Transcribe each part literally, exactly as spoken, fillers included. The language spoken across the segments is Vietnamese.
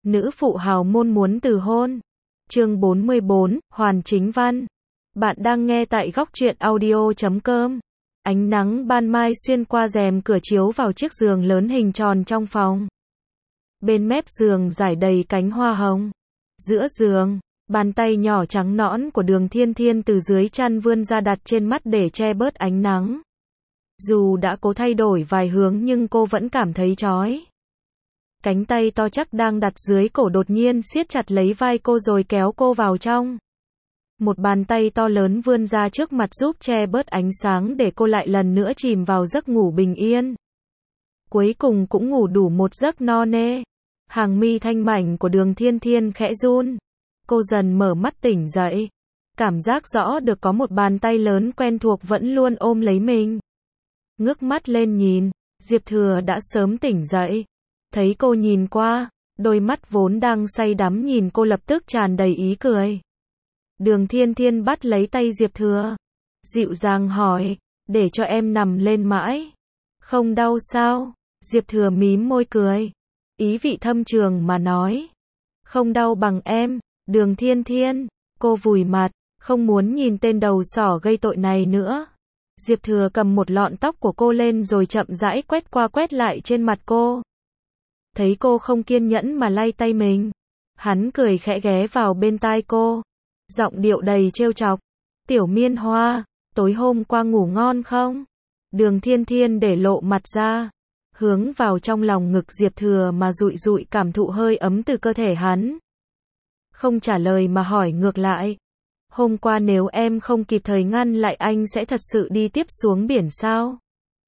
Nữ phụ hào môn muốn từ hôn. Chương bốn mươi bốn, Hoàn Chính Văn. Bạn đang nghe tại góc truyện audio chấm com. Ánh nắng ban mai xuyên qua rèm cửa chiếu vào chiếc giường lớn hình tròn trong phòng. Bên mép giường rải đầy cánh hoa hồng. Giữa giường, bàn tay nhỏ trắng nõn của Đường Thiên Thiên từ dưới chăn vươn ra đặt trên mắt để che bớt ánh nắng. Dù đã cố thay đổi vài hướng nhưng cô vẫn cảm thấy chói. Cánh tay to chắc đang đặt dưới cổ đột nhiên siết chặt lấy vai cô rồi kéo cô vào trong. Một bàn tay to lớn vươn ra trước mặt giúp che bớt ánh sáng để cô lại lần nữa chìm vào giấc ngủ bình yên. Cuối cùng cũng ngủ đủ một giấc no nê. Hàng mi thanh mảnh của Đường Thiên Thiên khẽ run. Cô dần mở mắt tỉnh dậy. Cảm giác rõ được có một bàn tay lớn quen thuộc vẫn luôn ôm lấy mình. Ngước mắt lên nhìn, Diệp Thừa đã sớm tỉnh dậy. Thấy cô nhìn qua, đôi mắt vốn đang say đắm nhìn cô lập tức tràn đầy ý cười. Đường Thiên Thiên bắt lấy tay Diệp Thừa, dịu dàng hỏi, để cho em nằm lên mãi. Không đau sao? Diệp Thừa mím môi cười, ý vị thâm trường mà nói. Không đau bằng em, Đường Thiên Thiên. Cô vùi mặt, không muốn nhìn tên đầu sỏ gây tội này nữa. Diệp Thừa cầm một lọn tóc của cô lên rồi chậm rãi quét qua quét lại trên mặt cô. Thấy cô không kiên nhẫn mà lay tay mình, hắn cười khẽ ghé vào bên tai cô, giọng điệu đầy trêu chọc. Tiểu Miên Hoa, tối hôm qua ngủ ngon không? Đường Thiên Thiên để lộ mặt ra, hướng vào trong lòng ngực Diệp Thừa mà dụi dụi cảm thụ hơi ấm từ cơ thể hắn. Không trả lời mà hỏi ngược lại. Hôm qua nếu em không kịp thời ngăn lại anh sẽ thật sự đi tiếp xuống biển sao?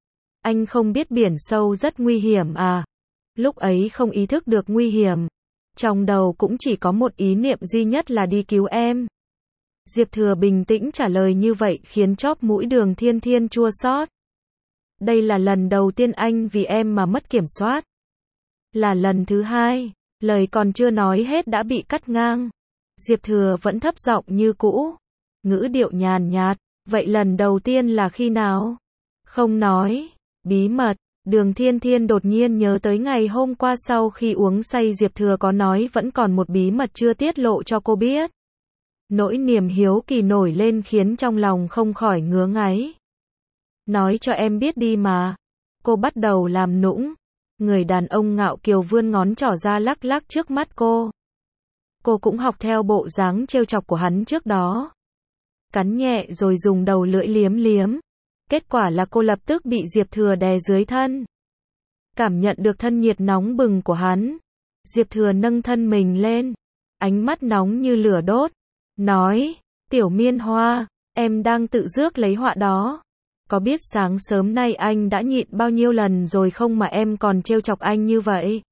Anh không biết biển sâu rất nguy hiểm à? Lúc ấy không ý thức được nguy hiểm. Trong đầu cũng chỉ có một ý niệm duy nhất là đi cứu em. Diệp Thừa bình tĩnh trả lời như vậy khiến chóp mũi Đường Thiên Thiên chua xót. Đây là lần đầu tiên anh vì em mà mất kiểm soát. Là lần thứ hai, lời còn chưa nói hết đã bị cắt ngang. Diệp Thừa vẫn thấp giọng như cũ, ngữ điệu nhàn nhạt, vậy lần đầu tiên là khi nào? Không nói, bí mật. Đường Thiên Thiên đột nhiên nhớ tới ngày hôm qua sau khi uống say Diệp Thừa có nói vẫn còn một bí mật chưa tiết lộ cho cô biết. Nỗi niềm hiếu kỳ nổi lên khiến trong lòng không khỏi ngứa ngáy. Nói cho em biết đi mà. Cô bắt đầu làm nũng. Người đàn ông ngạo kiều vươn ngón trỏ ra lắc lắc trước mắt cô. Cô cũng học theo bộ dáng trêu chọc của hắn trước đó. Cắn nhẹ rồi dùng đầu lưỡi liếm liếm. Kết quả là cô lập tức bị Diệp Thừa đè dưới thân. Cảm nhận được thân nhiệt nóng bừng của hắn. Diệp Thừa nâng thân mình lên. Ánh mắt nóng như lửa đốt. Nói, Tiểu Miên Hoa, em đang tự rước lấy họa đó. Có biết sáng sớm nay anh đã nhịn bao nhiêu lần rồi không mà em còn trêu chọc anh như vậy?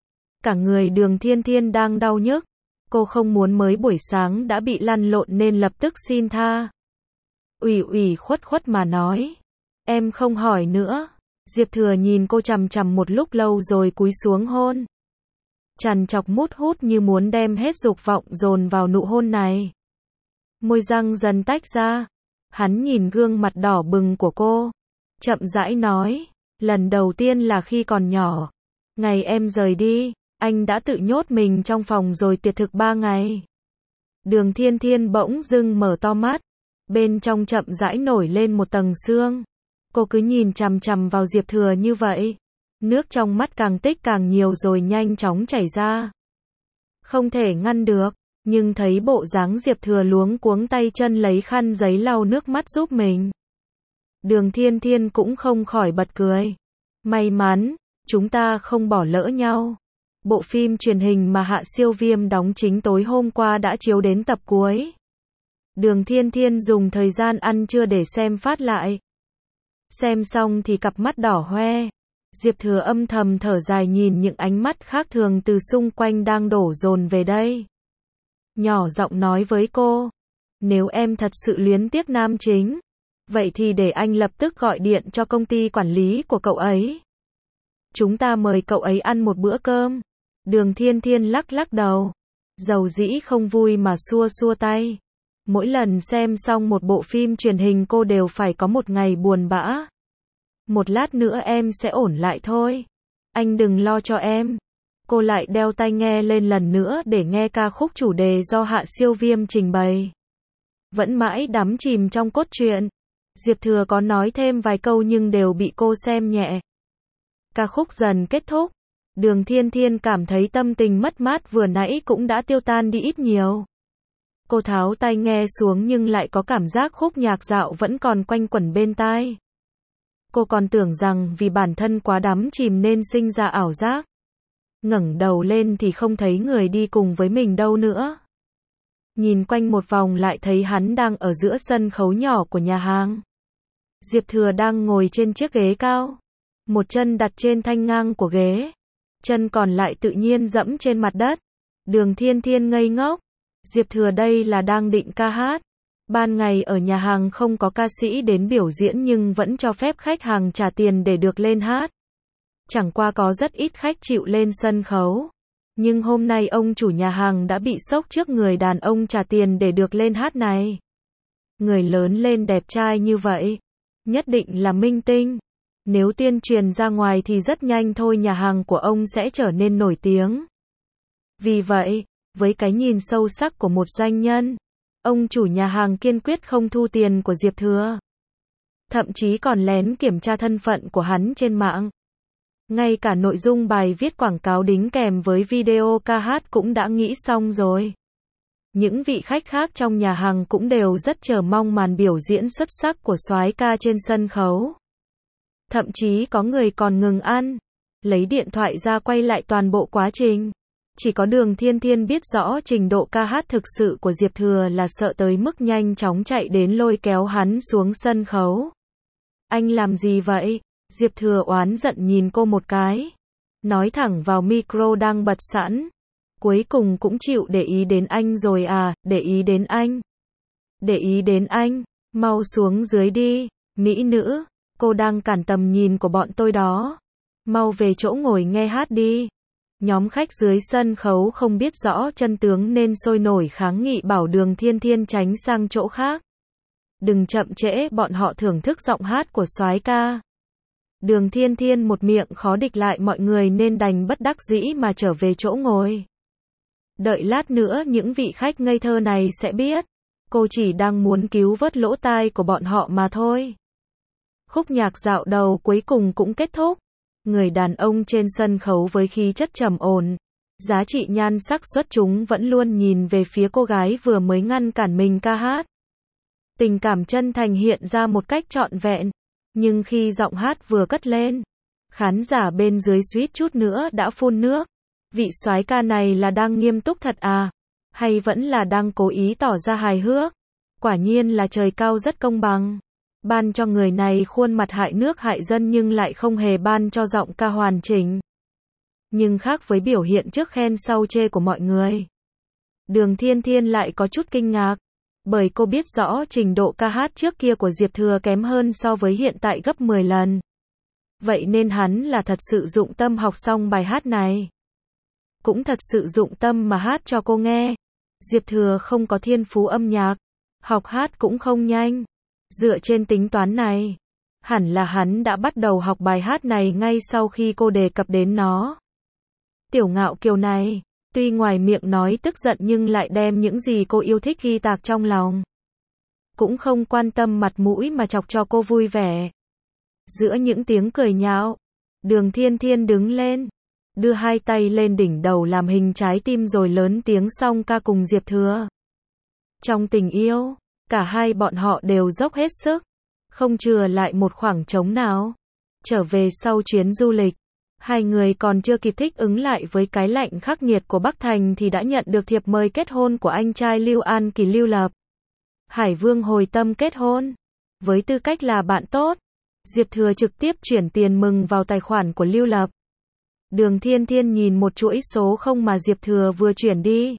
Cả người Đường Thiên Thiên đang đau nhức. Cô không muốn mới buổi sáng đã bị lăn lộn nên lập tức xin tha. Ủy ủy khuất khuất mà nói. Em không hỏi nữa. Diệp Thừa nhìn cô chằm chằm một lúc lâu rồi cúi xuống hôn. Trằn trọc mút hút như muốn đem hết dục vọng dồn vào nụ hôn này. Môi răng dần tách ra. Hắn nhìn gương mặt đỏ bừng của cô. Chậm rãi nói. Lần đầu tiên là khi còn nhỏ. Ngày em rời đi, anh đã tự nhốt mình trong phòng rồi tiệt thực ba ngày. Đường Thiên Thiên bỗng dưng mở to mắt. Bên trong chậm rãi nổi lên một tầng sương. Cô cứ nhìn chằm chằm vào Diệp Thừa như vậy. Nước trong mắt càng tích càng nhiều rồi nhanh chóng chảy ra. Không thể ngăn được, nhưng thấy bộ dáng Diệp Thừa luống cuống tay chân lấy khăn giấy lau nước mắt giúp mình. Đường Thiên Thiên cũng không khỏi bật cười. May mắn, chúng ta không bỏ lỡ nhau. Bộ phim truyền hình mà Hạ Siêu Viêm đóng chính tối hôm qua đã chiếu đến tập cuối. Đường Thiên Thiên dùng thời gian ăn trưa để xem phát lại. Xem xong thì cặp mắt đỏ hoe. Diệp Thừa âm thầm thở dài nhìn những ánh mắt khác thường từ xung quanh đang đổ dồn về đây. Nhỏ giọng nói với cô. Nếu em thật sự luyến tiếc nam chính, vậy thì để anh lập tức gọi điện cho công ty quản lý của cậu ấy. Chúng ta mời cậu ấy ăn một bữa cơm. Đường Thiên Thiên lắc lắc đầu. Dầu dĩ không vui mà xua xua tay. Mỗi lần xem xong một bộ phim truyền hình cô đều phải có một ngày buồn bã. Một lát nữa em sẽ ổn lại thôi. Anh đừng lo cho em. cô lại đeo tai nghe lên lần nữa để nghe ca khúc chủ đề do Hạ Siêu Viêm trình bày. Vẫn mãi đắm chìm trong cốt truyện, Diệp Thừa có nói thêm vài câu nhưng đều bị cô xem nhẹ. Ca khúc dần kết thúc, Đường Thiên Thiên cảm thấy tâm tình mất mát vừa nãy cũng đã tiêu tan đi ít nhiều. Cô tháo tai nghe xuống nhưng lại có cảm giác khúc nhạc dạo vẫn còn quanh quẩn bên tai. Cô còn tưởng rằng vì bản thân quá đắm chìm nên sinh ra ảo giác. Ngẩng đầu lên thì không thấy người đi cùng với mình đâu nữa. Nhìn quanh một vòng lại thấy hắn đang ở giữa sân khấu nhỏ của nhà hàng. Diệp Thừa đang ngồi trên chiếc ghế cao. Một chân đặt trên thanh ngang của ghế. Chân còn lại tự nhiên dẫm trên mặt đất. Đường Thiên Thiên ngây ngốc. Diệp Thừa đây là đang định ca hát. Ban ngày ở nhà hàng không có ca sĩ đến biểu diễn nhưng vẫn cho phép khách hàng trả tiền để được lên hát. Chẳng qua có rất ít khách chịu lên sân khấu. Nhưng hôm nay ông chủ nhà hàng đã bị sốc trước người đàn ông trả tiền để được lên hát này. Người lớn lên đẹp trai như vậy, nhất định là minh tinh. Nếu tuyên truyền ra ngoài thì rất nhanh thôi nhà hàng của ông sẽ trở nên nổi tiếng. Vì vậy, với cái nhìn sâu sắc của một doanh nhân, ông chủ nhà hàng kiên quyết không thu tiền của Diệp Thừa. Thậm chí còn lén kiểm tra thân phận của hắn trên mạng. Ngay cả nội dung bài viết quảng cáo đính kèm với video ca hát cũng đã nghĩ xong rồi. Những vị khách khác trong nhà hàng cũng đều rất chờ mong màn biểu diễn xuất sắc của soái ca trên sân khấu. Thậm chí có người còn ngừng ăn, lấy điện thoại ra quay lại toàn bộ quá trình. Chỉ có Đường Thiên Thiên biết rõ trình độ ca hát thực sự của Diệp Thừa là sợ tới mức nhanh chóng chạy đến lôi kéo hắn xuống sân khấu. Anh làm gì vậy? Diệp Thừa oán giận nhìn cô một cái. Nói thẳng vào micro đang bật sẵn. Cuối cùng cũng chịu để ý đến anh rồi à, để ý đến anh. Để ý đến anh, mau xuống dưới đi, mỹ nữ, cô đang cản tầm nhìn của bọn tôi đó. Mau về chỗ ngồi nghe hát đi. Nhóm khách dưới sân khấu không biết rõ chân tướng nên sôi nổi kháng nghị bảo Đường Thiên Thiên tránh sang chỗ khác. Đừng chậm trễ, bọn họ thưởng thức giọng hát của soái ca. Đường Thiên Thiên một miệng khó địch lại mọi người nên đành bất đắc dĩ mà trở về chỗ ngồi. Đợi lát nữa những vị khách ngây thơ này sẽ biết, cô chỉ đang muốn cứu vớt lỗ tai của bọn họ mà thôi. Khúc nhạc dạo đầu cuối cùng cũng kết thúc. Người đàn ông trên sân khấu với khí chất trầm ổn, giá trị nhan sắc xuất chúng vẫn luôn nhìn về phía cô gái vừa mới ngăn cản mình ca hát. Tình cảm chân thành hiện ra một cách trọn vẹn. Nhưng khi giọng hát vừa cất lên, khán giả bên dưới suýt chút nữa đã phun nước. Vị soái ca này là đang nghiêm túc thật à? Hay vẫn là đang cố ý tỏ ra hài hước? Quả nhiên là trời cao rất công bằng. Ban cho người này khuôn mặt hại nước hại dân nhưng lại không hề ban cho giọng ca hoàn chỉnh. Nhưng khác với biểu hiện trước khen sau chê của mọi người, Đường Thiên Thiên lại có chút kinh ngạc. Bởi cô biết rõ trình độ ca hát trước kia của Diệp Thừa kém hơn so với hiện tại gấp mười lần. Vậy nên hắn là thật sự dụng tâm học xong bài hát này. Cũng thật sự dụng tâm mà hát cho cô nghe. Diệp Thừa không có thiên phú âm nhạc, học hát cũng không nhanh. Dựa trên tính toán này, hẳn là hắn đã bắt đầu học bài hát này ngay sau khi cô đề cập đến nó. Tiểu Ngạo Kiều này, tuy ngoài miệng nói tức giận nhưng lại đem những gì cô yêu thích ghi tạc trong lòng. Cũng không quan tâm mặt mũi mà chọc cho cô vui vẻ. Giữa những tiếng cười nhạo, Đường Thiên Thiên đứng lên, đưa hai tay lên đỉnh đầu làm hình trái tim rồi lớn tiếng song ca cùng Diệp Thừa. Trong tình yêu, cả hai bọn họ đều dốc hết sức, không chừa lại một khoảng trống nào. Trở về sau chuyến du lịch, hai người còn chưa kịp thích ứng lại với cái lạnh khắc nghiệt của Bắc Thành thì đã nhận được thiệp mời kết hôn của anh trai Lưu An Kỳ Lưu Lập. Hải Vương hồi tâm kết hôn. Với tư cách là bạn tốt, Diệp Thừa trực tiếp chuyển tiền mừng vào tài khoản của Lưu Lập. Đường Thiên Thiên nhìn một chuỗi số không mà Diệp Thừa vừa chuyển đi.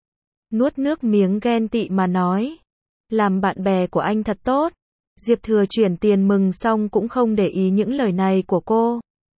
Nuốt nước miếng ghen tị mà nói. Làm bạn bè của anh thật tốt. Diệp Thừa chuyển tiền mừng xong cũng không để ý những lời này của cô.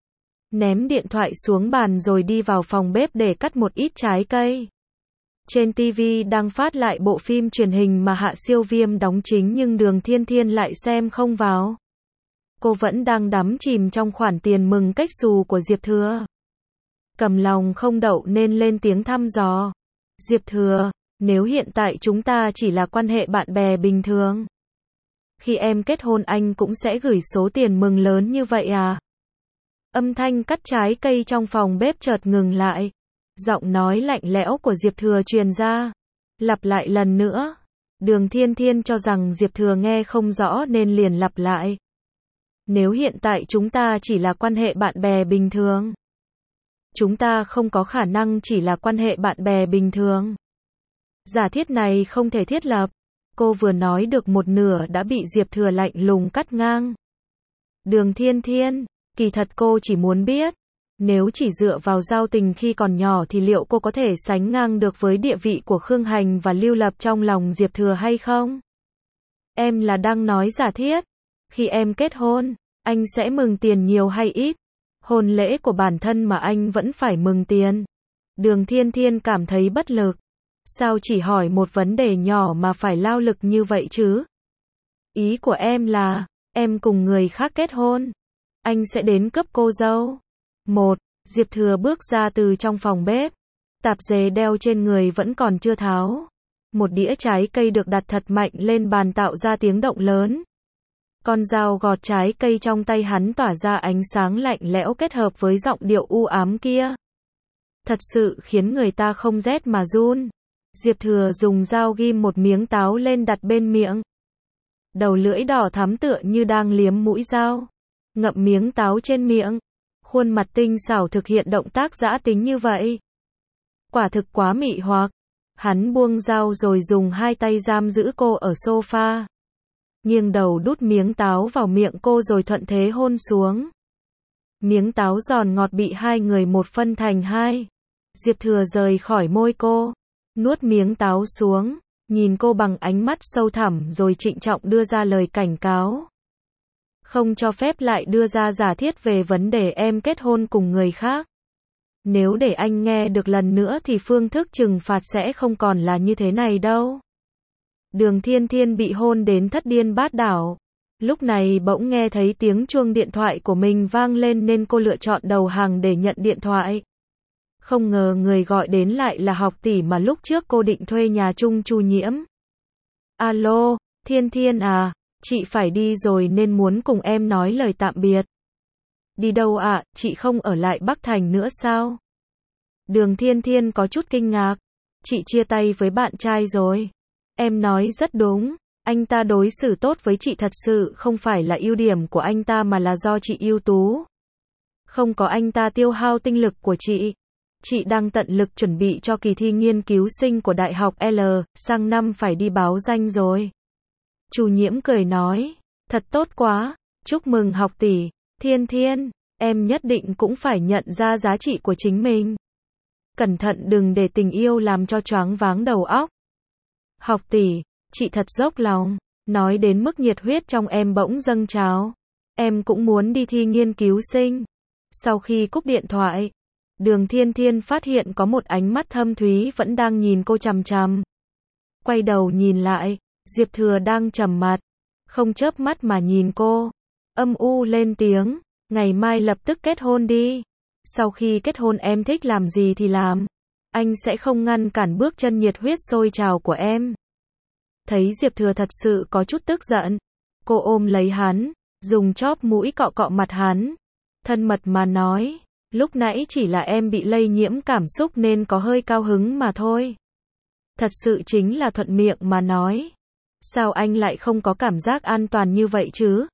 Ném điện thoại xuống bàn rồi đi vào phòng bếp để cắt một ít trái cây. Trên ti vi đang phát lại bộ phim truyền hình mà Hạ Siêu Viêm đóng chính nhưng Đường Thiên Thiên lại xem không vào. Cô vẫn đang đắm chìm trong khoản tiền mừng cách xù của Diệp Thừa. cầm lòng không đậu nên lên tiếng thăm dò. Diệp Thừa, nếu hiện tại chúng ta chỉ là quan hệ bạn bè bình thường, khi em kết hôn anh cũng sẽ gửi số tiền mừng lớn như vậy à? Âm thanh cắt trái cây trong phòng bếp chợt ngừng lại. Giọng nói lạnh lẽo của Diệp Thừa truyền ra. Lặp lại lần nữa. Đường Thiên Thiên cho rằng Diệp Thừa nghe không rõ nên liền lặp lại. Nếu hiện tại chúng ta chỉ là quan hệ bạn bè bình thường, chúng ta không có khả năng chỉ là quan hệ bạn bè bình thường. Giả thiết này không thể thiết lập. Cô vừa nói được một nửa đã bị Diệp Thừa lạnh lùng cắt ngang. Đường Thiên Thiên, kỳ thật cô chỉ muốn biết, nếu chỉ dựa vào giao tình khi còn nhỏ thì liệu cô có thể sánh ngang được với địa vị của Khương Hành và Lưu Lập trong lòng Diệp Thừa hay không? Em là đang nói giả thiết. Khi em kết hôn, anh sẽ mừng tiền nhiều hay ít? Hôn lễ của bản thân mà anh vẫn phải mừng tiền. Đường Thiên Thiên cảm thấy bất lực. Sao chỉ hỏi một vấn đề nhỏ mà phải lao lực như vậy chứ? Ý của em là, em cùng người khác kết hôn, anh sẽ đến cướp cô dâu. Một, Diệp Thừa bước ra từ trong phòng bếp. Tạp dề đeo trên người vẫn còn chưa tháo. Một đĩa trái cây được đặt thật mạnh lên bàn tạo ra tiếng động lớn. Con dao gọt trái cây trong tay hắn tỏa ra ánh sáng lạnh lẽo kết hợp với giọng điệu u ám kia. Thật sự khiến người ta không rét mà run. Diệp Thừa dùng dao ghim một miếng táo lên đặt bên miệng. Đầu lưỡi đỏ thắm tựa như đang liếm mũi dao. Ngậm miếng táo trên miệng. Khuôn mặt tinh xảo thực hiện động tác dã tính như vậy. Quả thực quá mị hoặc. Hắn buông dao rồi dùng hai tay giam giữ cô ở sofa. Nghiêng đầu đút miếng táo vào miệng cô rồi thuận thế hôn xuống. Miếng táo giòn ngọt bị hai người một phân thành hai. Diệp Thừa rời khỏi môi cô. Nuốt miếng táo xuống. Nhìn cô bằng ánh mắt sâu thẳm rồi trịnh trọng đưa ra lời cảnh cáo. Không cho phép lại đưa ra giả thiết về vấn đề em kết hôn cùng người khác. Nếu để anh nghe được lần nữa thì phương thức trừng phạt sẽ không còn là như thế này đâu. Đường Thiên Thiên bị hôn đến thất điên bát đảo. Lúc này bỗng nghe thấy tiếng chuông điện thoại của mình vang lên nên cô lựa chọn đầu hàng để nhận điện thoại. Không ngờ người gọi đến lại là học tỷ mà lúc trước cô định thuê nhà chung Chu Nhiễm. Alo, Thiên Thiên à, chị phải đi rồi nên muốn cùng em nói lời tạm biệt. Đi đâu ạ, à, chị không ở lại Bắc Thành nữa sao? Đường Thiên Thiên có chút kinh ngạc. Chị chia tay với bạn trai rồi. Em nói rất đúng, anh ta đối xử tốt với chị thật sự không phải là ưu điểm của anh ta mà là do chị ưu tú. Không có anh ta tiêu hao tinh lực của chị. Chị đang tận lực chuẩn bị cho kỳ thi nghiên cứu sinh của Đại học L, sang năm phải đi báo danh rồi. Chu Nhiễm cười nói, thật tốt quá, chúc mừng học tỷ, Thiên Thiên, em nhất định cũng phải nhận ra giá trị của chính mình. Cẩn thận đừng để tình yêu làm cho choáng váng đầu óc. Học tỷ, chị thật dốc lòng, nói đến mức nhiệt huyết trong em bỗng dâng trào. Em cũng muốn đi thi nghiên cứu sinh. Sau khi cúp điện thoại, Đường Thiên Thiên phát hiện có một ánh mắt thâm thúy vẫn đang nhìn cô chằm chằm. Quay đầu nhìn lại, Diệp Thừa đang trầm mặt, không chớp mắt mà nhìn cô. Âm u lên tiếng, ngày mai lập tức kết hôn đi. Sau khi kết hôn em thích làm gì thì làm. Anh sẽ không ngăn cản bước chân nhiệt huyết sôi trào của em. Thấy Diệp Thừa thật sự có chút tức giận, cô ôm lấy hắn, dùng chóp mũi cọ cọ mặt hắn. Thân mật mà nói, lúc nãy chỉ là em bị lây nhiễm cảm xúc nên có hơi cao hứng mà thôi. Thật sự chính là thuận miệng mà nói. Sao anh lại không có cảm giác an toàn như vậy chứ?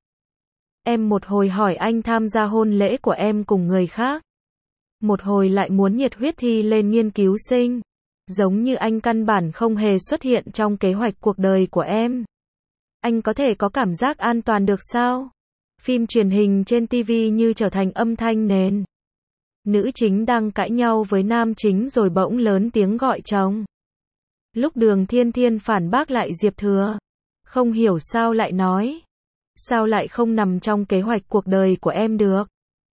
Em một hồi hỏi anh tham gia hôn lễ của em cùng người khác. Một hồi lại muốn nhiệt huyết thi lên nghiên cứu sinh. Giống như anh căn bản không hề xuất hiện trong kế hoạch cuộc đời của em. Anh có thể có cảm giác an toàn được sao? Phim truyền hình trên ti vi như trở thành âm thanh nền. Nữ chính đang cãi nhau với nam chính rồi bỗng lớn tiếng gọi chồng. Lúc Đường Thiên Thiên phản bác lại Diệp Thừa. Không hiểu sao lại nói. Sao lại không nằm trong kế hoạch cuộc đời của em được?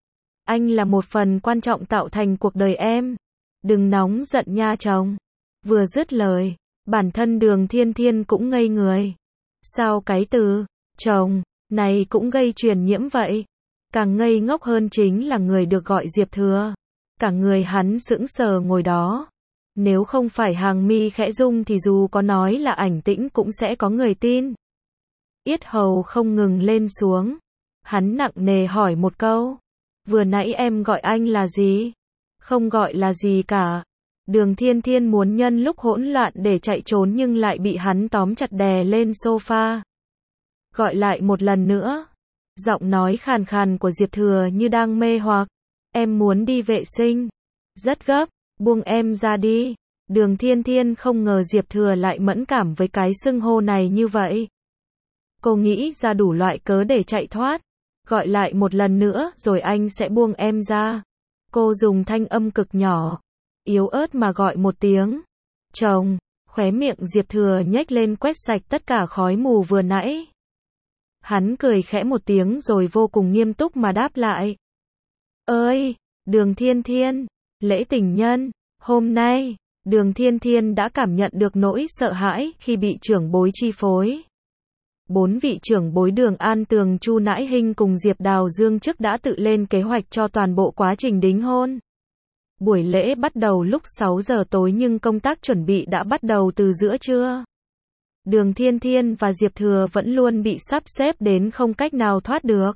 Anh là một phần quan trọng tạo thành cuộc đời em. Đừng nóng giận nha chồng. Vừa dứt lời, bản thân Đường Thiên Thiên cũng ngây người. Sao cái từ chồng này cũng gây truyền nhiễm vậy? Càng ngây ngốc hơn chính là người được gọi Diệp Thừa. Cả người hắn sững sờ ngồi đó. Nếu không phải hàng mi khẽ rung thì dù có nói là ảnh tĩnh cũng sẽ có người tin. Yết hầu không ngừng lên xuống. Hắn nặng nề hỏi một câu. Vừa nãy em gọi anh là gì? Không gọi là gì cả. Đường Thiên Thiên muốn nhân lúc hỗn loạn để chạy trốn nhưng lại bị hắn tóm chặt đè lên sofa. Gọi lại một lần nữa. Giọng nói khàn khàn của Diệp Thừa như đang mê hoặc. Em muốn đi vệ sinh. Rất gấp, buông em ra đi. Đường Thiên Thiên không ngờ Diệp Thừa lại mẫn cảm với cái xưng hô này như vậy. Cô nghĩ ra đủ loại cớ để chạy thoát. Gọi lại một lần nữa rồi anh sẽ buông em ra. Cô dùng thanh âm cực nhỏ, yếu ớt mà gọi một tiếng. Chồng, khóe miệng Diệp Thừa nhếch lên quét sạch tất cả khói mù vừa nãy. Hắn cười khẽ một tiếng rồi vô cùng nghiêm túc mà đáp lại. Ơi, Đường Thiên Thiên, lễ tình nhân, hôm nay, Đường Thiên Thiên đã cảm nhận được nỗi sợ hãi khi bị trưởng bối chi phối. Bốn vị trưởng bối Đường An Tường, Chu Nãi Hinh cùng Diệp Đào Dương trước đã tự lên kế hoạch cho toàn bộ quá trình đính hôn. Buổi lễ bắt đầu lúc sáu giờ tối nhưng công tác chuẩn bị đã bắt đầu từ giữa trưa. Đường Thiên Thiên và Diệp Thừa vẫn luôn bị sắp xếp đến không cách nào thoát được.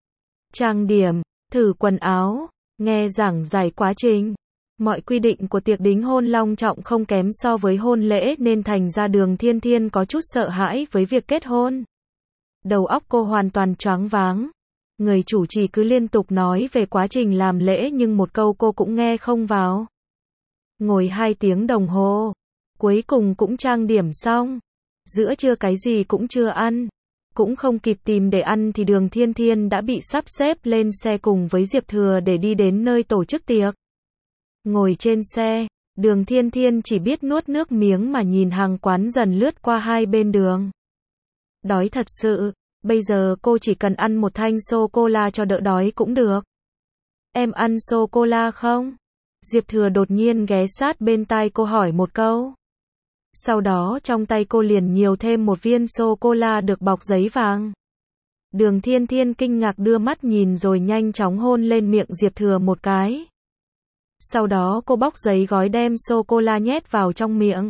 Trang điểm, thử quần áo, nghe giảng giải quá trình. Mọi quy định của tiệc đính hôn long trọng không kém so với hôn lễ nên thành ra Đường Thiên Thiên có chút sợ hãi với việc kết hôn. Đầu óc cô hoàn toàn choáng váng. Người chủ trì cứ liên tục nói về quá trình làm lễ nhưng một câu cô cũng nghe không vào. Ngồi hai tiếng đồng hồ, cuối cùng cũng trang điểm xong. Giữa trưa cái gì cũng chưa ăn. Cũng không kịp tìm để ăn thì Đường Thiên Thiên đã bị sắp xếp lên xe cùng với Diệp Thừa để đi đến nơi tổ chức tiệc. Ngồi trên xe, Đường Thiên Thiên chỉ biết nuốt nước miếng mà nhìn hàng quán dần lướt qua hai bên đường. Đói thật sự, bây giờ cô chỉ cần ăn một thanh sô-cô-la cho đỡ đói cũng được. Em ăn sô-cô-la không? Diệp Thừa đột nhiên ghé sát bên tai cô hỏi một câu. Sau đó trong tay cô liền nhiều thêm một viên sô-cô-la được bọc giấy vàng. Đường Thiên Thiên kinh ngạc đưa mắt nhìn rồi nhanh chóng hôn lên miệng Diệp Thừa một cái. Sau đó cô bóc giấy gói đem sô-cô-la nhét vào trong miệng.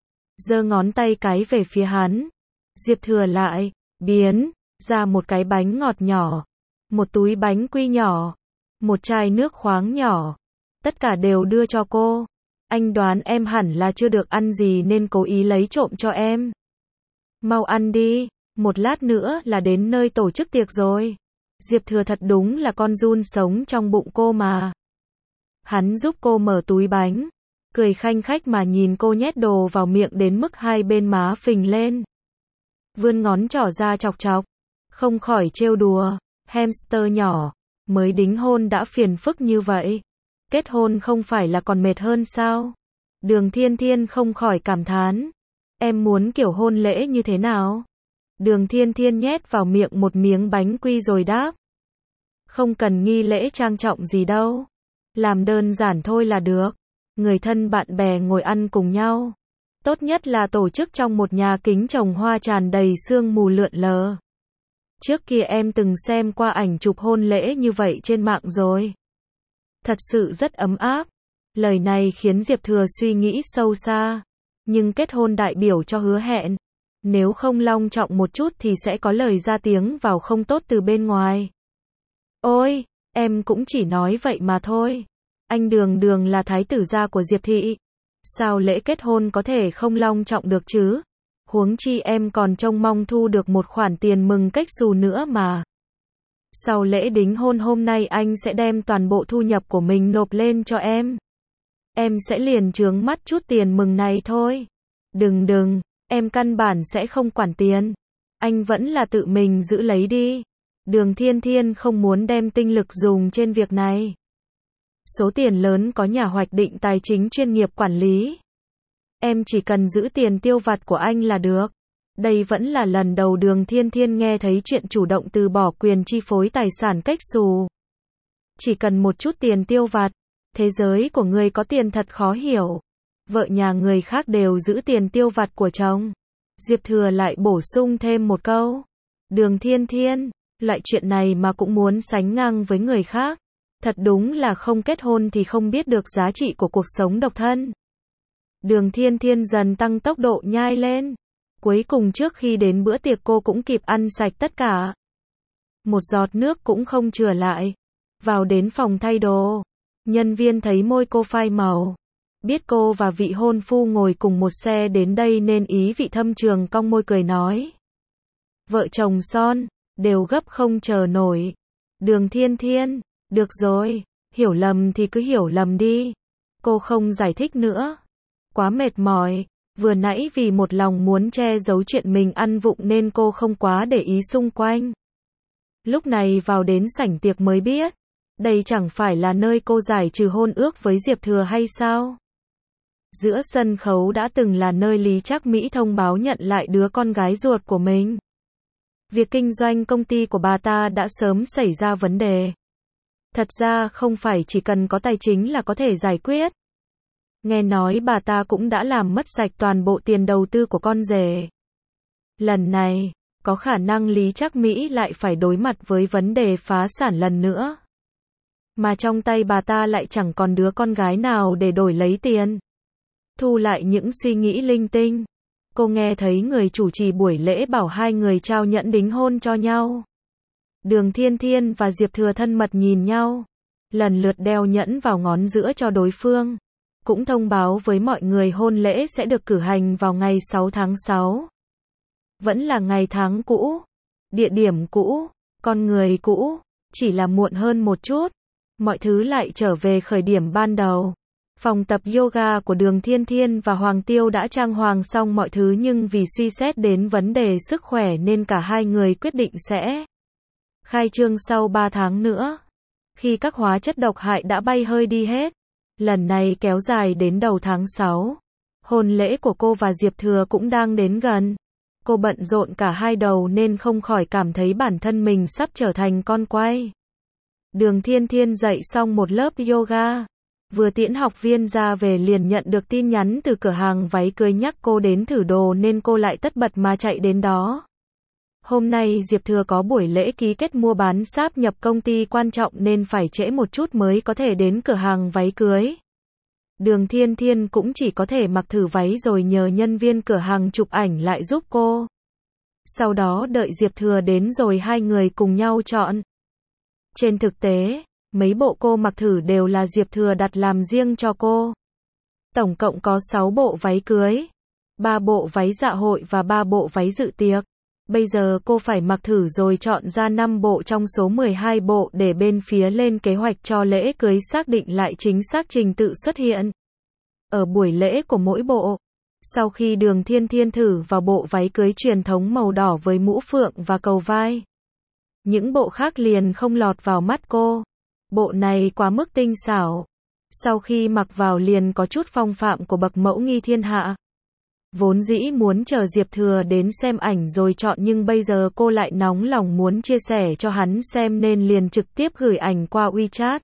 Giơ ngón tay cái về phía hắn. Diệp Thừa lại, biến, ra một cái bánh ngọt nhỏ. Một túi bánh quy nhỏ. Một chai nước khoáng nhỏ. Tất cả đều đưa cho cô. Anh đoán em hẳn là chưa được ăn gì nên cố ý lấy trộm cho em. Mau ăn đi, một lát nữa là đến nơi tổ chức tiệc rồi. Diệp Thừa thật đúng là con giun sống trong bụng cô mà. Hắn giúp cô mở túi bánh, cười khanh khách mà nhìn cô nhét đồ vào miệng đến mức hai bên má phình lên. Vươn ngón trỏ ra chọc chọc, không khỏi trêu đùa, hamster nhỏ, mới đính hôn đã phiền phức như vậy. Kết hôn không phải là còn mệt hơn sao? Đường Thiên Thiên không khỏi cảm thán. Em muốn kiểu hôn lễ như thế nào? Đường Thiên Thiên nhét vào miệng một miếng bánh quy rồi đáp. Không cần nghi lễ trang trọng gì đâu. Làm đơn giản thôi là được. Người thân bạn bè ngồi ăn cùng nhau. Tốt nhất là tổ chức trong một nhà kính trồng hoa tràn đầy sương mù lượn lờ. Trước kia em từng xem qua ảnh chụp hôn lễ như vậy trên mạng rồi. Thật sự rất ấm áp. Lời này khiến Diệp Thừa suy nghĩ sâu xa. Nhưng kết hôn đại biểu cho hứa hẹn. Nếu không long trọng một chút thì sẽ có lời ra tiếng vào không tốt từ bên ngoài. Ôi, em cũng chỉ nói vậy mà thôi. Anh Đường Đường là thái tử gia của Diệp Thị. Sao lễ kết hôn có thể không long trọng được chứ? Huống chi em còn trông mong thu được một khoản tiền mừng cách xù nữa mà. Sau lễ đính hôn hôm nay anh sẽ đem toàn bộ thu nhập của mình nộp lên cho em. Em sẽ liền chướng mắt chút tiền mừng này thôi. Đừng đừng, em căn bản sẽ không quản tiền. Anh vẫn là tự mình giữ lấy đi. Đường Thiên Thiên không muốn đem tinh lực dùng trên việc này. Số tiền lớn có nhà hoạch định tài chính chuyên nghiệp quản lý. Em chỉ cần giữ tiền tiêu vặt của anh là được. Đây vẫn là lần đầu Đường Thiên Thiên nghe thấy chuyện chủ động từ bỏ quyền chi phối tài sản cách xù. Chỉ cần một chút tiền tiêu vặt. Thế giới của người có tiền thật khó hiểu. Vợ nhà người khác đều giữ tiền tiêu vặt của chồng. Diệp Thừa lại bổ sung thêm một câu. Đường Thiên Thiên, loại chuyện này mà cũng muốn sánh ngang với người khác. Thật đúng là không kết hôn thì không biết được giá trị của cuộc sống độc thân. Đường Thiên Thiên dần tăng tốc độ nhai lên. Cuối cùng trước khi đến bữa tiệc cô cũng kịp ăn sạch tất cả. Một giọt nước cũng không chừa lại. Vào đến phòng thay đồ. Nhân viên thấy môi cô phai màu. Biết cô và vị hôn phu ngồi cùng một xe đến đây nên ý vị thâm trường cong môi cười nói. Vợ chồng son, đều gấp không chờ nổi. Đường Thiên Thiên, được rồi, hiểu lầm thì cứ hiểu lầm đi. Cô không giải thích nữa. Quá mệt mỏi, vừa nãy vì một lòng muốn che giấu chuyện mình ăn vụng nên cô không quá để ý xung quanh. Lúc này vào đến sảnh tiệc mới biết, đây chẳng phải là nơi cô giải trừ hôn ước với Diệp Thừa hay sao? Giữa sân khấu đã từng là nơi Lý Trác Mỹ thông báo nhận lại đứa con gái ruột của mình. Việc kinh doanh công ty của bà ta đã sớm xảy ra vấn đề. Thật ra không phải chỉ cần có tài chính là có thể giải quyết. Nghe nói bà ta cũng đã làm mất sạch toàn bộ tiền đầu tư của con rể. Lần này, có khả năng Lý Trác Mỹ lại phải đối mặt với vấn đề phá sản lần nữa. Mà trong tay bà ta lại chẳng còn đứa con gái nào để đổi lấy tiền. Thu lại những suy nghĩ linh tinh. Cô nghe thấy người chủ trì buổi lễ bảo hai người trao nhẫn đính hôn cho nhau. Đường Thiên Thiên và Diệp Thừa thân mật nhìn nhau. Lần lượt đeo nhẫn vào ngón giữa cho đối phương. Cũng thông báo với mọi người hôn lễ sẽ được cử hành vào ngày sáu tháng sáu. Vẫn là ngày tháng cũ. Địa điểm cũ. Con người cũ. Chỉ là muộn hơn một chút. Mọi thứ lại trở về khởi điểm ban đầu. Phòng tập yoga của Đường Thiên Thiên và Hoàng Tiêu đã trang hoàng xong mọi thứ nhưng vì suy xét đến vấn đề sức khỏe nên cả hai người quyết định sẽ khai trương sau ba tháng nữa. Khi các hóa chất độc hại đã bay hơi đi hết. Lần này kéo dài đến đầu tháng sáu. Hôn lễ của cô và Diệp Thừa cũng đang đến gần. Cô bận rộn cả hai đầu nên không khỏi cảm thấy bản thân mình sắp trở thành con quay. Đường Thiên Thiên dạy xong một lớp yoga. Vừa tiễn học viên ra về liền nhận được tin nhắn từ cửa hàng váy cưới nhắc cô đến thử đồ nên cô lại tất bật mà chạy đến đó. Hôm nay Diệp Thừa có buổi lễ ký kết mua bán sáp nhập công ty quan trọng nên phải trễ một chút mới có thể đến cửa hàng váy cưới. Đường Thiên Thiên cũng chỉ có thể mặc thử váy rồi nhờ nhân viên cửa hàng chụp ảnh lại giúp cô. Sau đó đợi Diệp Thừa đến rồi hai người cùng nhau chọn. Trên thực tế, mấy bộ cô mặc thử đều là Diệp Thừa đặt làm riêng cho cô. Tổng cộng có sáu bộ váy cưới, ba bộ váy dạ hội và ba bộ váy dự tiệc. Bây giờ cô phải mặc thử rồi chọn ra năm bộ trong số mười hai bộ để bên phía lên kế hoạch cho lễ cưới xác định lại chính xác trình tự xuất hiện. Ở buổi lễ của mỗi bộ, sau khi Đường Thiên Thiên thử vào bộ váy cưới truyền thống màu đỏ với mũ phượng và cầu vai, những bộ khác liền không lọt vào mắt cô. Bộ này quá mức tinh xảo. Sau khi mặc vào liền có chút phong phạm của bậc mẫu nghi thiên hạ. Vốn dĩ muốn chờ Diệp Thừa đến xem ảnh rồi chọn nhưng bây giờ cô lại nóng lòng muốn chia sẻ cho hắn xem nên liền trực tiếp gửi ảnh qua WeChat.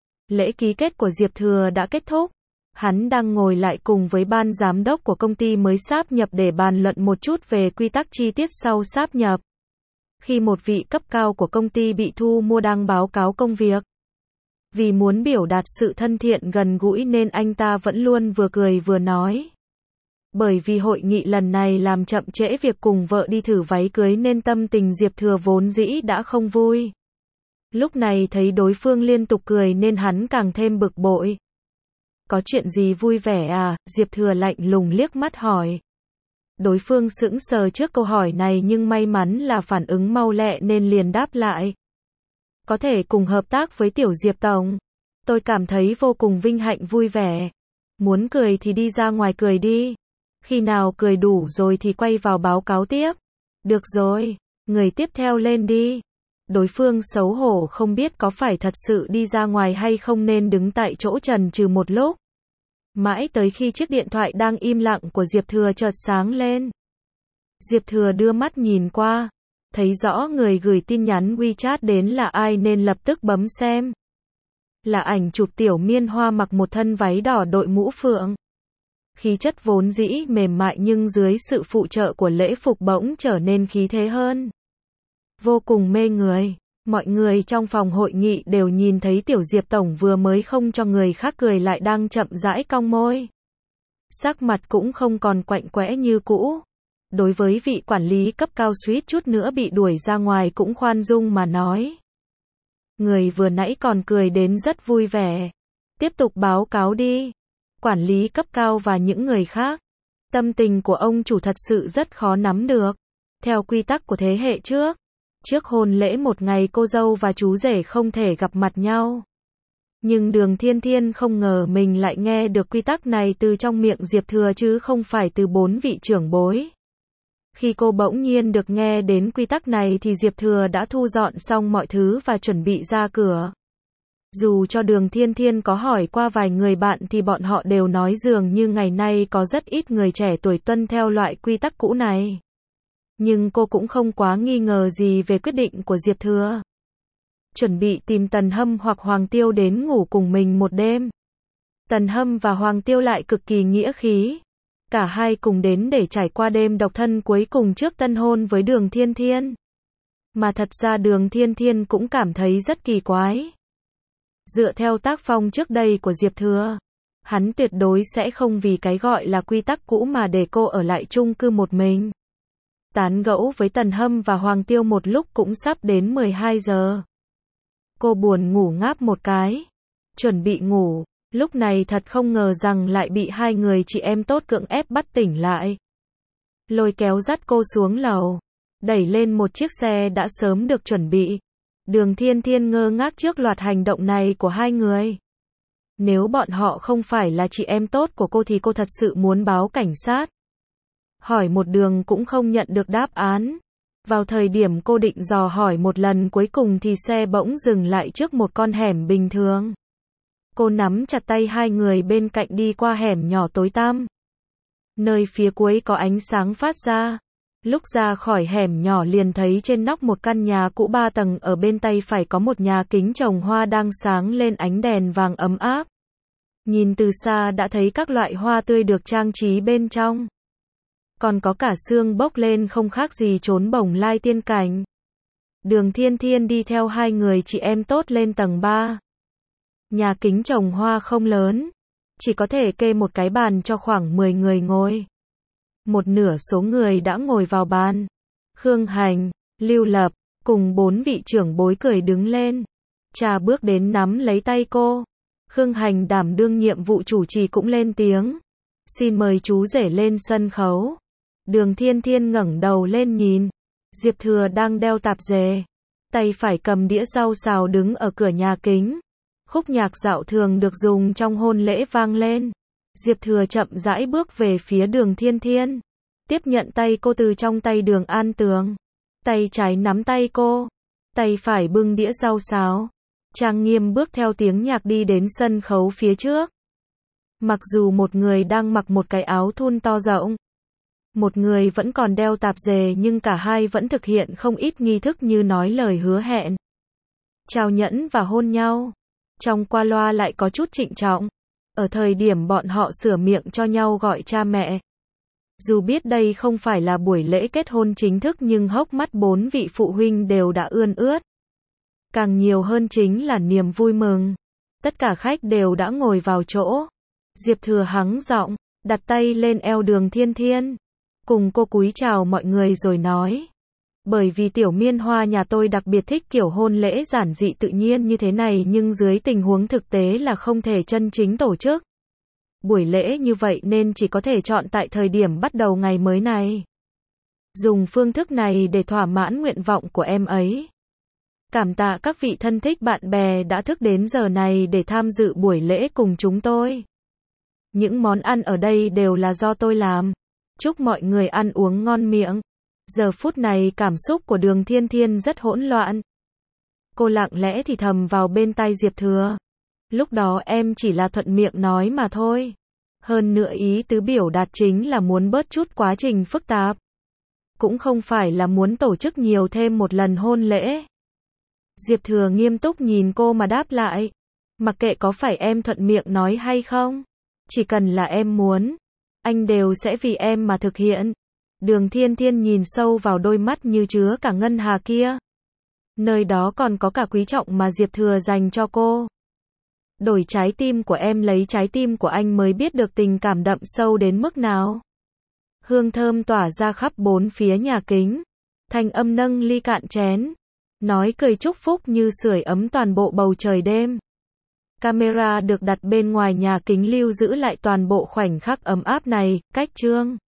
Lễ ký kết của Diệp Thừa đã kết thúc. Hắn đang ngồi lại cùng với ban giám đốc của công ty mới sáp nhập để bàn luận một chút về quy tắc chi tiết sau sáp nhập. Khi một vị cấp cao của công ty bị thu mua đang báo cáo công việc. Vì muốn biểu đạt sự thân thiện gần gũi nên anh ta vẫn luôn vừa cười vừa nói. Bởi vì hội nghị lần này làm chậm trễ việc cùng vợ đi thử váy cưới nên tâm tình Diệp Thừa vốn dĩ đã không vui. Lúc này thấy đối phương liên tục cười nên hắn càng thêm bực bội. Có chuyện gì vui vẻ à? Diệp Thừa lạnh lùng liếc mắt hỏi. Đối phương sững sờ trước câu hỏi này nhưng may mắn là phản ứng mau lẹ nên liền đáp lại. Có thể cùng hợp tác với tiểu Diệp Tổng. Tôi cảm thấy vô cùng vinh hạnh vui vẻ. Muốn cười thì đi ra ngoài cười đi. Khi nào cười đủ rồi thì quay vào báo cáo tiếp. Được rồi, người tiếp theo lên đi. Đối phương xấu hổ không biết có phải thật sự đi ra ngoài hay không nên đứng tại chỗ chần chừ một lúc. Mãi tới khi chiếc điện thoại đang im lặng của Diệp Thừa chợt sáng lên. Diệp Thừa đưa mắt nhìn qua. Thấy rõ người gửi tin nhắn WeChat đến là ai nên lập tức bấm xem. Là ảnh chụp Tiểu Miên Hoa mặc một thân váy đỏ đội mũ phượng. Khí chất vốn dĩ mềm mại nhưng dưới sự phụ trợ của lễ phục bỗng trở nên khí thế hơn. Vô cùng mê người. Mọi người trong phòng hội nghị đều nhìn thấy tiểu Diệp tổng vừa mới không cho người khác cười lại đang chậm rãi cong môi. Sắc mặt cũng không còn quạnh quẽ như cũ. Đối với vị quản lý cấp cao suýt chút nữa bị đuổi ra ngoài cũng khoan dung mà nói. Người vừa nãy còn cười đến rất vui vẻ. Tiếp tục báo cáo đi. Quản lý cấp cao và những người khác. Tâm tình của ông chủ thật sự rất khó nắm được. Theo quy tắc của thế hệ trước, trước hôn lễ một ngày cô dâu và chú rể không thể gặp mặt nhau. Nhưng Đường Thiên Thiên không ngờ mình lại nghe được quy tắc này từ trong miệng Diệp Thừa chứ không phải từ bốn vị trưởng bối. Khi cô bỗng nhiên được nghe đến quy tắc này thì Diệp Thừa đã thu dọn xong mọi thứ và chuẩn bị ra cửa. Dù cho Đường Thiên Thiên có hỏi qua vài người bạn thì bọn họ đều nói dường như ngày nay có rất ít người trẻ tuổi tuân theo loại quy tắc cũ này. Nhưng cô cũng không quá nghi ngờ gì về quyết định của Diệp Thừa. Chuẩn bị tìm Tần Hâm hoặc Hoàng Tiêu đến ngủ cùng mình một đêm. Tần Hâm và Hoàng Tiêu lại cực kỳ nghĩa khí. Cả hai cùng đến để trải qua đêm độc thân cuối cùng trước tân hôn với Đường Thiên Thiên. Mà thật ra Đường Thiên Thiên cũng cảm thấy rất kỳ quái. Dựa theo tác phong trước đây của Diệp Thừa, hắn tuyệt đối sẽ không vì cái gọi là quy tắc cũ mà để cô ở lại chung cư một mình. Tán gẫu với Tần Hâm và Hoàng Tiêu một lúc cũng sắp đến mười hai giờ. Cô buồn ngủ ngáp một cái, chuẩn bị ngủ, lúc này thật không ngờ rằng lại bị hai người chị em tốt cưỡng ép bắt tỉnh lại. Lôi kéo dắt cô xuống lầu, đẩy lên một chiếc xe đã sớm được chuẩn bị. Đường Thiên Thiên ngơ ngác trước loạt hành động này của hai người. Nếu bọn họ không phải là chị em tốt của cô thì cô thật sự muốn báo cảnh sát. Hỏi một đường cũng không nhận được đáp án. Vào thời điểm cô định dò hỏi một lần cuối cùng thì xe bỗng dừng lại trước một con hẻm bình thường. Cô nắm chặt tay hai người bên cạnh đi qua hẻm nhỏ tối tăm. Nơi phía cuối có ánh sáng phát ra. Lúc ra khỏi hẻm nhỏ liền thấy trên nóc một căn nhà cũ ba tầng ở bên tay phải có một nhà kính trồng hoa đang sáng lên ánh đèn vàng ấm áp. Nhìn từ xa đã thấy các loại hoa tươi được trang trí bên trong. Còn có cả sương bốc lên không khác gì trốn bồng lai tiên cảnh. Đường Thiên Thiên đi theo hai người chị em tốt lên tầng ba. Nhà kính trồng hoa không lớn, chỉ có thể kê một cái bàn cho khoảng mười người ngồi. Một nửa số người đã ngồi vào bàn. Khương Hành, Lưu Lập, cùng bốn vị trưởng bối cười đứng lên. Cha bước đến nắm lấy tay cô. Khương Hành đảm đương nhiệm vụ chủ trì cũng lên tiếng. Xin mời chú rể lên sân khấu. Đường Thiên Thiên ngẩng đầu lên nhìn. Diệp Thừa đang đeo tạp dề. Tay phải cầm đĩa rau xào đứng ở cửa nhà kính. Khúc nhạc dạo thường được dùng trong hôn lễ vang lên. Diệp Thừa chậm rãi bước về phía Đường Thiên Thiên. Tiếp nhận tay cô từ trong tay Đường An Tường. Tay trái nắm tay cô. Tay phải bưng đĩa rau xào. Trang nghiêm bước theo tiếng nhạc đi đến sân khấu phía trước. Mặc dù một người đang mặc một cái áo thun to rộng. Một người vẫn còn đeo tạp dề nhưng cả hai vẫn thực hiện không ít nghi thức như nói lời hứa hẹn. Trao nhẫn và hôn nhau. Trong qua loa lại có chút trịnh trọng. Ở thời điểm bọn họ sửa miệng cho nhau gọi cha mẹ. Dù biết đây không phải là buổi lễ kết hôn chính thức nhưng hốc mắt bốn vị phụ huynh đều đã ươn ướt. Càng nhiều hơn chính là niềm vui mừng. Tất cả khách đều đã ngồi vào chỗ. Diệp Thừa hắng giọng, đặt tay lên eo Đường Thiên Thiên. Cùng cô cúi chào mọi người rồi nói. Bởi vì tiểu Miên Hoa nhà tôi đặc biệt thích kiểu hôn lễ giản dị tự nhiên như thế này nhưng dưới tình huống thực tế là không thể chân chính tổ chức. Buổi lễ như vậy nên chỉ có thể chọn tại thời điểm bắt đầu ngày mới này. Dùng phương thức này để thỏa mãn nguyện vọng của em ấy. Cảm tạ các vị thân thích bạn bè đã thức đến giờ này để tham dự buổi lễ cùng chúng tôi. Những món ăn ở đây đều là do tôi làm. Chúc mọi người ăn uống ngon miệng. Giờ phút này cảm xúc của Đường Thiên Thiên rất hỗn loạn. Cô lặng lẽ thì thầm vào bên tai Diệp Thừa. Lúc đó em chỉ là thuận miệng nói mà thôi. Hơn nữa ý tứ biểu đạt chính là muốn bớt chút quá trình phức tạp. Cũng không phải là muốn tổ chức nhiều thêm một lần hôn lễ. Diệp Thừa nghiêm túc nhìn cô mà đáp lại. Mặc kệ có phải em thuận miệng nói hay không. Chỉ cần là em muốn. Anh đều sẽ vì em mà thực hiện. Đường Thiên Thiên nhìn sâu vào đôi mắt như chứa cả ngân hà kia. Nơi đó còn có cả quý trọng mà Diệp Thừa dành cho cô. Đổi trái tim của em lấy trái tim của anh mới biết được tình cảm đậm sâu đến mức nào. Hương thơm tỏa ra khắp bốn phía nhà kính. Thanh âm nâng ly cạn chén. Nói cười chúc phúc như sưởi ấm toàn bộ bầu trời đêm. Camera được đặt bên ngoài nhà kính lưu giữ lại toàn bộ khoảnh khắc ấm áp này, cách Trương